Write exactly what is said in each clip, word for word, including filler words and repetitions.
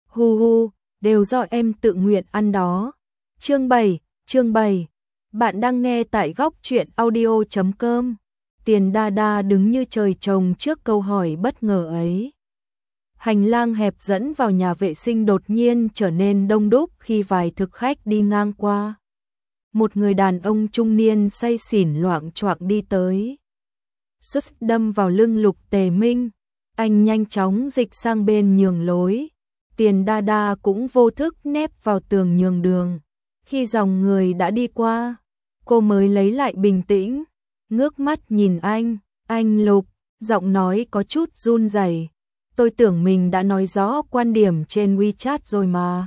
Hu hu, đều do em tự nguyện ăn đó. Chương bảy, chương bảy. Bạn đang nghe tại góc truyện audio chấm com. Tiền Đa Đa đứng như trời trồng trước câu hỏi bất ngờ ấy. Hành lang hẹp dẫn vào nhà vệ sinh đột nhiên trở nên đông đúc khi vài thực khách đi ngang qua. Một người đàn ông trung niên say xỉn loạng choạng đi tới. Sút đâm vào lưng Lục Tề Minh. Anh nhanh chóng dịch sang bên nhường lối. Tiền Đa Đa cũng vô thức nép vào tường nhường đường. Khi dòng người đã đi qua, cô mới lấy lại bình tĩnh, ngước mắt nhìn anh. Anh Lục, giọng nói có chút run rẩy. Tôi tưởng mình đã nói rõ quan điểm trên WeChat rồi mà.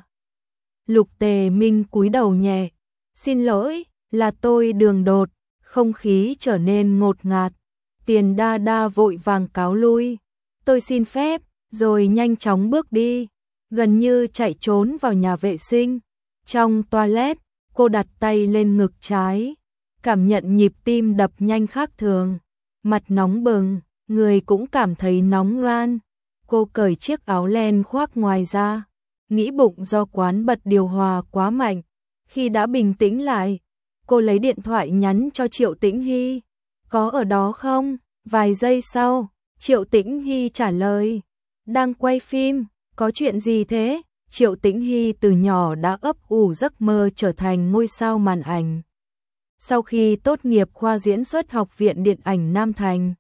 Lục Tề Minh cúi đầu nhẹ. Xin lỗi, là tôi đường đột. Không khí trở nên ngột ngạt. Tiền Đa Đa vội vàng cáo lui. Tôi xin phép, rồi nhanh chóng bước đi. Gần như chạy trốn vào nhà vệ sinh. Trong toilet, cô đặt tay lên ngực trái. Cảm nhận nhịp tim đập nhanh khác thường. Mặt nóng bừng, người cũng cảm thấy nóng ran. Cô cởi chiếc áo len khoác ngoài ra. Nghĩ bụng do quán bật điều hòa quá mạnh. Khi đã bình tĩnh lại, cô lấy điện thoại nhắn cho Triệu Tĩnh Hy. Có ở đó không? Vài giây sau, Triệu Tĩnh Hy trả lời. Đang quay phim, có chuyện gì thế? Triệu Tĩnh Hy từ nhỏ đã ấp ủ giấc mơ trở thành ngôi sao màn ảnh. Sau khi tốt nghiệp khoa diễn xuất Học viện Điện ảnh Nam Thành,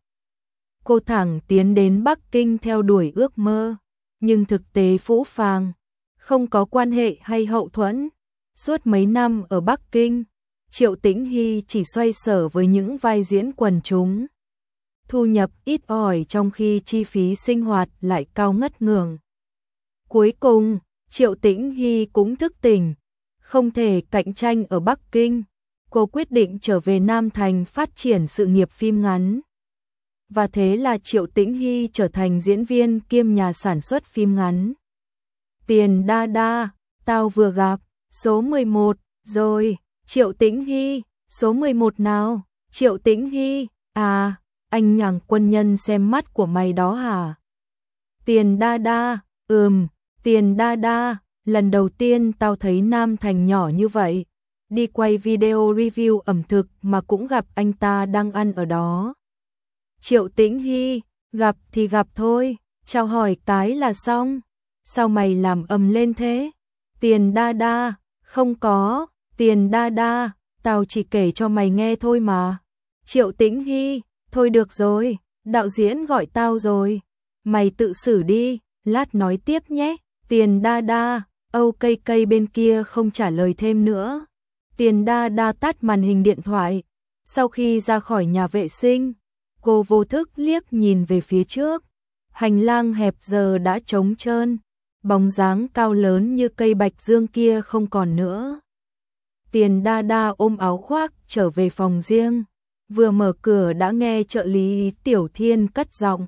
cô thẳng tiến đến Bắc Kinh theo đuổi ước mơ, nhưng thực tế phũ phàng, không có quan hệ hay hậu thuẫn. Suốt mấy năm ở Bắc Kinh, Triệu Tĩnh Hy chỉ xoay sở với những vai diễn quần chúng. Thu nhập ít ỏi trong khi chi phí sinh hoạt lại cao ngất ngường. Cuối cùng, Triệu Tĩnh Hy cũng thức tỉnh, không thể cạnh tranh ở Bắc Kinh. Cô quyết định trở về Nam Thành phát triển sự nghiệp phim ngắn. Và thế là Triệu Tĩnh Hy trở thành diễn viên kiêm nhà sản xuất phim ngắn. Tiền Đa Đa, tao vừa gặp, số mười một, rồi. Triệu Tĩnh Hy, số mười một nào? Triệu Tĩnh Hy, à, anh nhàng quân nhân xem mắt của mày đó hả? Tiền Đa Đa, ừm, Tiền Đa Đa, lần đầu tiên tao thấy Nam Thành nhỏ như vậy. Đi quay video review ẩm thực mà cũng gặp anh ta đang ăn ở đó. Triệu Tĩnh Hy, gặp thì gặp thôi, chào hỏi cái là xong. Sao mày làm ầm lên thế? Tiền Đa Đa, không có. Tiền Đa Đa, tao chỉ kể cho mày nghe thôi mà. Triệu Tĩnh Hy, thôi được rồi, đạo diễn gọi tao rồi. Mày tự xử đi, lát nói tiếp nhé. Tiền Đa Đa, âu cây cây bên kia không trả lời thêm nữa. Tiền Đa Đa tắt màn hình điện thoại. Sau khi ra khỏi nhà vệ sinh, cô vô thức liếc nhìn về phía trước. Hành lang hẹp giờ đã trống trơn. Bóng dáng cao lớn như cây bạch dương kia không còn nữa. Tiền Đa Đa ôm áo khoác trở về phòng riêng. Vừa mở cửa đã nghe trợ lý Tiểu Thiên cất giọng.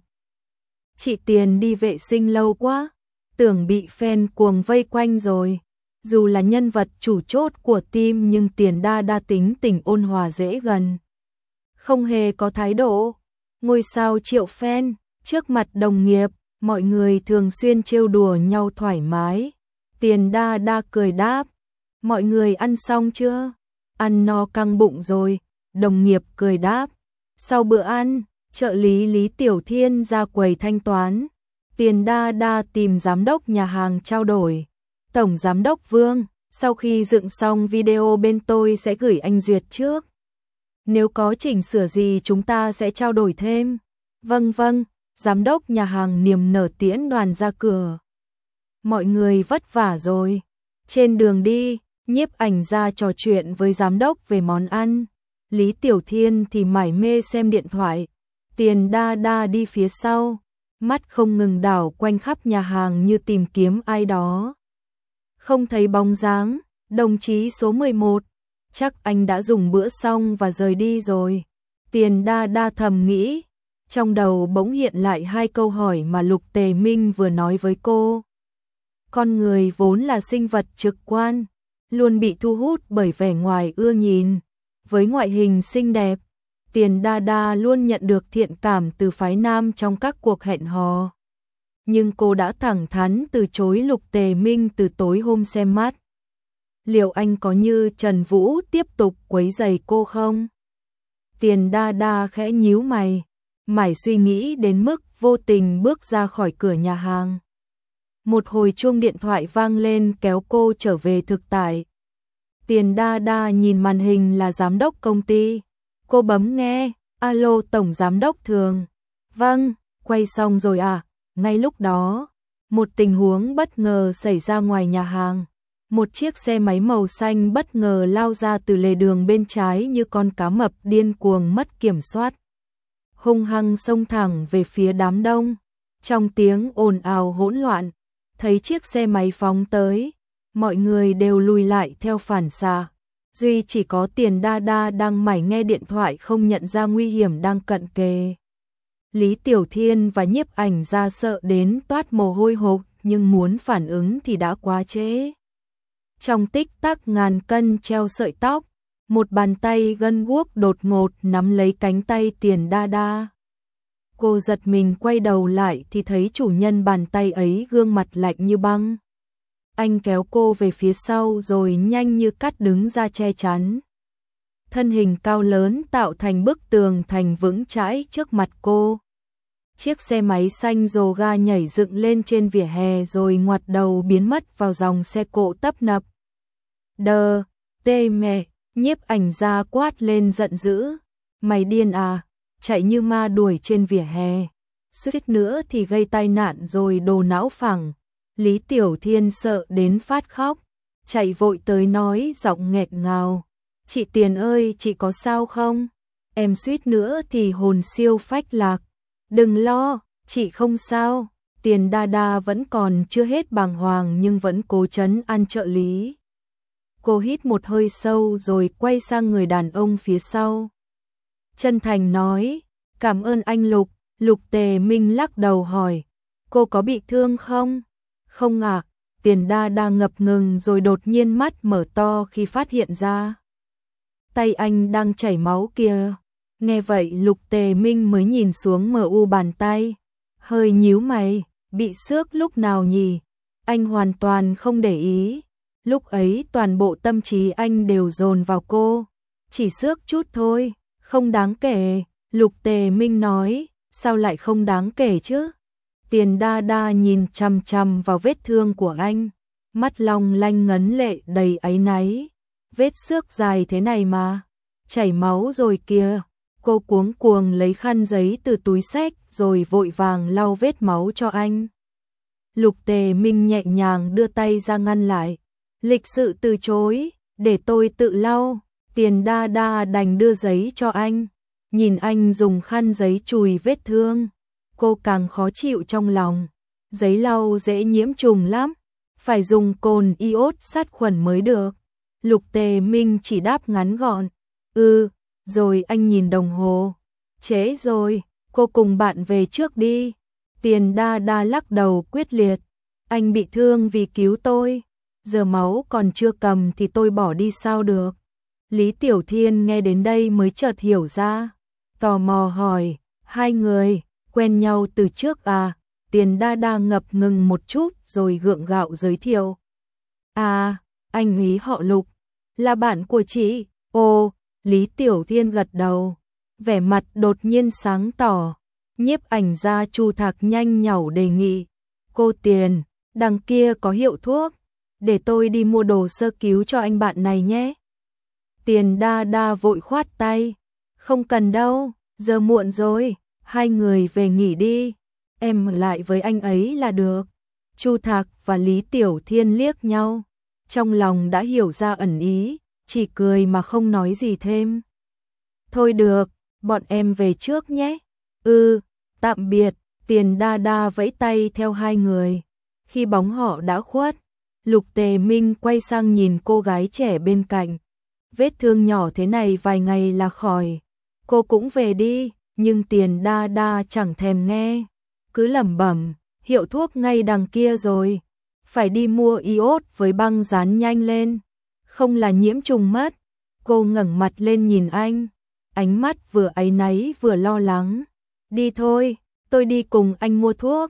Chị Tiền đi vệ sinh lâu quá, tưởng bị fan cuồng vây quanh rồi. Dù là nhân vật chủ chốt của team nhưng Tiền Đa Đa tính tình ôn hòa dễ gần. Không hề có thái độ. Ngôi sao Triệu fan, trước mặt đồng nghiệp, mọi người thường xuyên trêu đùa nhau thoải mái. Tiền Đa Đa cười đáp. Mọi người ăn xong chưa? Ăn no căng bụng rồi. Đồng nghiệp cười đáp. Sau bữa ăn, trợ lý Lý Tiểu Thiên ra quầy thanh toán. Tiền Đa Đa tìm giám đốc nhà hàng trao đổi. Tổng giám đốc Vương, sau khi dựng xong video bên tôi sẽ gửi anh duyệt trước. Nếu có chỉnh sửa gì chúng ta sẽ trao đổi thêm. Vâng vâng, giám đốc nhà hàng niềm nở tiễn đoàn ra cửa. Mọi người vất vả rồi. Trên đường đi, nhiếp ảnh ra trò chuyện với giám đốc về món ăn. Lý Tiểu Thiên thì mải mê xem điện thoại. Tiền Đa Đa đi phía sau, mắt không ngừng đảo quanh khắp nhà hàng như tìm kiếm ai đó. Không thấy bóng dáng, đồng chí số mười một, chắc anh đã dùng bữa xong và rời đi rồi. Tiền Đa Đa thầm nghĩ, trong đầu bỗng hiện lại hai câu hỏi mà Lục Tề Minh vừa nói với cô. Con người vốn là sinh vật trực quan, luôn bị thu hút bởi vẻ ngoài ưa nhìn. Với ngoại hình xinh đẹp, Tiền Đa Đa luôn nhận được thiện cảm từ phái nam trong các cuộc hẹn hò. nhưng cô đã thẳng thắn từ chối Lục Tề Minh từ tối hôm xem mắt. Liệu anh có như Trần Vũ tiếp tục quấy rầy cô không? Tiền Đa Đa khẽ nhíu mày, mải suy nghĩ đến mức vô tình bước ra khỏi cửa nhà hàng. Một hồi chuông điện thoại vang lên kéo cô trở về thực tại. Tiền Đa Đa nhìn màn hình là giám đốc công ty. Cô bấm nghe, alo tổng giám đốc Thường. Vâng, quay xong rồi à? Ngay lúc đó, một tình huống bất ngờ xảy ra ngoài nhà hàng. Một chiếc xe máy màu xanh bất ngờ lao ra từ lề đường bên trái như con cá mập điên cuồng mất kiểm soát. Hung hăng xông thẳng về phía đám đông. Trong tiếng ồn ào hỗn loạn, thấy chiếc xe máy phóng tới, mọi người đều lùi lại theo phản xạ. Duy chỉ có Tiền Đa Đa đang mải nghe điện thoại không nhận ra nguy hiểm đang cận kề. Lý Tiểu Thiên và Nhiếp Ảnh Gia sợ đến toát mồ hôi hột, nhưng muốn phản ứng thì đã quá trễ. Trong tích tắc ngàn cân treo sợi tóc, một bàn tay gân guốc đột ngột nắm lấy cánh tay Tiền Đa Đa. Cô giật mình quay đầu lại thì thấy chủ nhân bàn tay ấy gương mặt lạnh như băng. Anh kéo cô về phía sau rồi nhanh như cắt đứng ra che chắn. Thân hình cao lớn tạo thành bức tường thành vững chãi trước mặt cô. Chiếc xe máy xanh rồ ga nhảy dựng lên trên vỉa hè rồi ngoặt đầu biến mất vào dòng xe cộ tấp nập. Đờ, tê mẹ, Nhiếp Ảnh Gia quát lên giận dữ. Mày điên à, chạy như ma đuổi trên vỉa hè. Suýt nữa thì gây tai nạn rồi đồ não phẳng. Lý Tiểu Thiên sợ đến phát khóc, chạy vội tới nói giọng nghẹt ngào. Chị Tiền ơi, chị có sao không? Em suýt nữa thì hồn siêu phách lạc. Đừng lo, chị không sao. Tiền Đa Đa vẫn còn chưa hết bàng hoàng nhưng vẫn cố trấn an trợ lý. Cô hít một hơi sâu rồi quay sang người đàn ông phía sau. Chân thành nói, cảm ơn anh Lục. Lục Tề Minh lắc đầu hỏi, cô có bị thương không? Không ạ. À, Tiền Đa Đa ngập ngừng rồi đột nhiên mắt mở to khi phát hiện ra. Tay anh đang chảy máu kìa. Nghe vậy Lục Tề Minh mới nhìn xuống mờ u bàn tay. Hơi nhíu mày, bị xước lúc nào nhỉ? Anh hoàn toàn không để ý. Lúc ấy toàn bộ tâm trí anh đều dồn vào cô. Chỉ xước chút thôi, không đáng kể. Lục Tề Minh nói, sao lại không đáng kể chứ? Tiền Đa Đa nhìn chằm chằm vào vết thương của anh, mắt long lanh ngấn lệ đầy áy náy. Vết xước dài thế này mà, chảy máu rồi kìa. Cô cuống cuồng lấy khăn giấy từ túi xách rồi vội vàng lau vết máu cho anh. Lục Tề Minh nhẹ nhàng đưa tay ra ngăn lại. Lịch sự từ chối, để tôi tự lau. Tiền Đa Đa đành đưa giấy cho anh. Nhìn anh dùng khăn giấy chùi vết thương, cô càng khó chịu trong lòng. Giấy lau dễ nhiễm trùng lắm, phải dùng cồn iốt sát khuẩn mới được. Lục Tề Minh chỉ đáp ngắn gọn, ừ, rồi anh nhìn đồng hồ. Trễ rồi, cô cùng bạn về trước đi. Tiền Đa Đa lắc đầu quyết liệt, anh bị thương vì cứu tôi, giờ máu còn chưa cầm thì tôi bỏ đi sao được. Lý Tiểu Thiên nghe đến đây mới chợt hiểu ra, tò mò hỏi, hai người quen nhau từ trước à? Tiền Đa Đa ngập ngừng một chút rồi gượng gạo giới thiệu. À, anh ấy họ Lục, là bạn của chị. Ồ, Lý Tiểu Thiên gật đầu, vẻ mặt đột nhiên sáng tỏ. Nhiếp Ảnh Gia Chu Thạc nhanh nhảu đề nghị, cô Tiền, đằng kia có hiệu thuốc, để tôi đi mua đồ sơ cứu cho anh bạn này nhé. Tiền Đa Đa vội khoát tay, không cần đâu, giờ muộn rồi, hai người về nghỉ đi, em lại với anh ấy là được. Chu Thạc và Lý Tiểu Thiên liếc nhau, trong lòng đã hiểu ra ẩn ý, chỉ cười mà không nói gì thêm. Thôi được, bọn em về trước nhé. Ừ, tạm biệt. Tiền Đa Đa vẫy tay theo hai người. Khi bóng họ đã khuất, Lục Tề Minh quay sang nhìn cô gái trẻ bên cạnh. Vết thương nhỏ thế này vài ngày là khỏi, cô cũng về đi. Nhưng Tiền Đa Đa chẳng thèm nghe, cứ lẩm bẩm, hiệu thuốc ngay đằng kia rồi, phải đi mua iốt với băng dán nhanh lên, không là nhiễm trùng mất. Cô ngẩng mặt lên nhìn anh, ánh mắt vừa áy náy vừa lo lắng. Đi thôi, tôi đi cùng anh mua thuốc.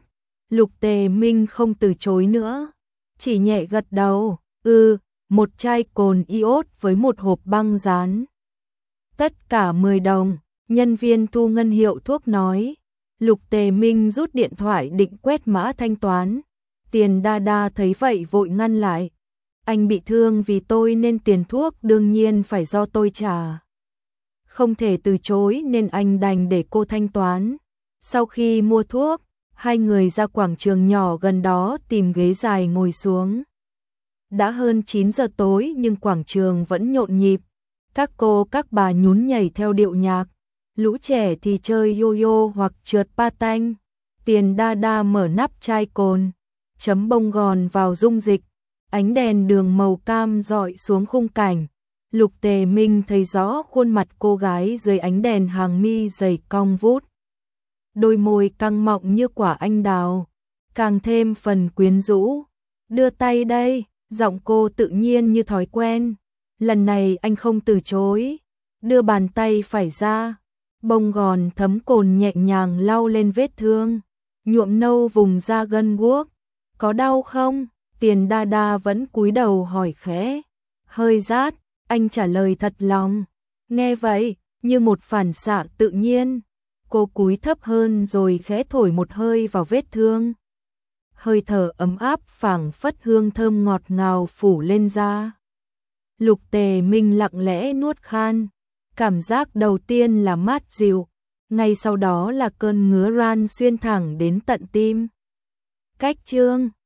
Lục Tề Minh không từ chối nữa, chỉ nhẹ gật đầu, "Ừ, một chai cồn iốt với một hộp băng dán. Tất cả mười đồng." Nhân viên thu ngân hiệu thuốc nói. Lục Tề Minh rút điện thoại định quét mã thanh toán. Tiền Đa Đa thấy vậy vội ngăn lại. "Anh bị thương vì tôi nên tiền thuốc đương nhiên phải do tôi trả." Không thể từ chối nên anh đành để cô thanh toán. Sau khi mua thuốc, hai người ra quảng trường nhỏ gần đó tìm ghế dài ngồi xuống. Đã hơn chín giờ tối nhưng quảng trường vẫn nhộn nhịp. Các cô các bà nhún nhảy theo điệu nhạc. Lũ trẻ thì chơi yo-yo hoặc trượt pa-tanh. Tiền Đa Đa mở nắp chai cồn, chấm bông gòn vào dung dịch. Ánh đèn đường màu cam rọi xuống khung cảnh. Lục Tề Minh thấy rõ khuôn mặt cô gái dưới ánh đèn, hàng mi dày cong vút. Đôi môi căng mọng như quả anh đào, càng thêm phần quyến rũ. "Đưa tay đây." Giọng cô tự nhiên như thói quen. Lần này anh không từ chối, đưa bàn tay phải ra. Bông gòn thấm cồn nhẹ nhàng lau lên vết thương, nhuộm nâu vùng da gân guốc. "Có đau không?" Tiền Đa Đa vẫn cúi đầu hỏi khẽ. "Hơi rát." Anh trả lời thật lòng. Nghe vậy, như một phản xạ tự nhiên, cô cúi thấp hơn rồi khẽ thổi một hơi vào vết thương. Hơi thở ấm áp phảng phất hương thơm ngọt ngào phủ lên da. Lục Tề Minh lặng lẽ nuốt khan. Cảm giác đầu tiên là mát dịu, ngay sau đó là cơn ngứa ran xuyên thẳng đến tận tim. Cách chương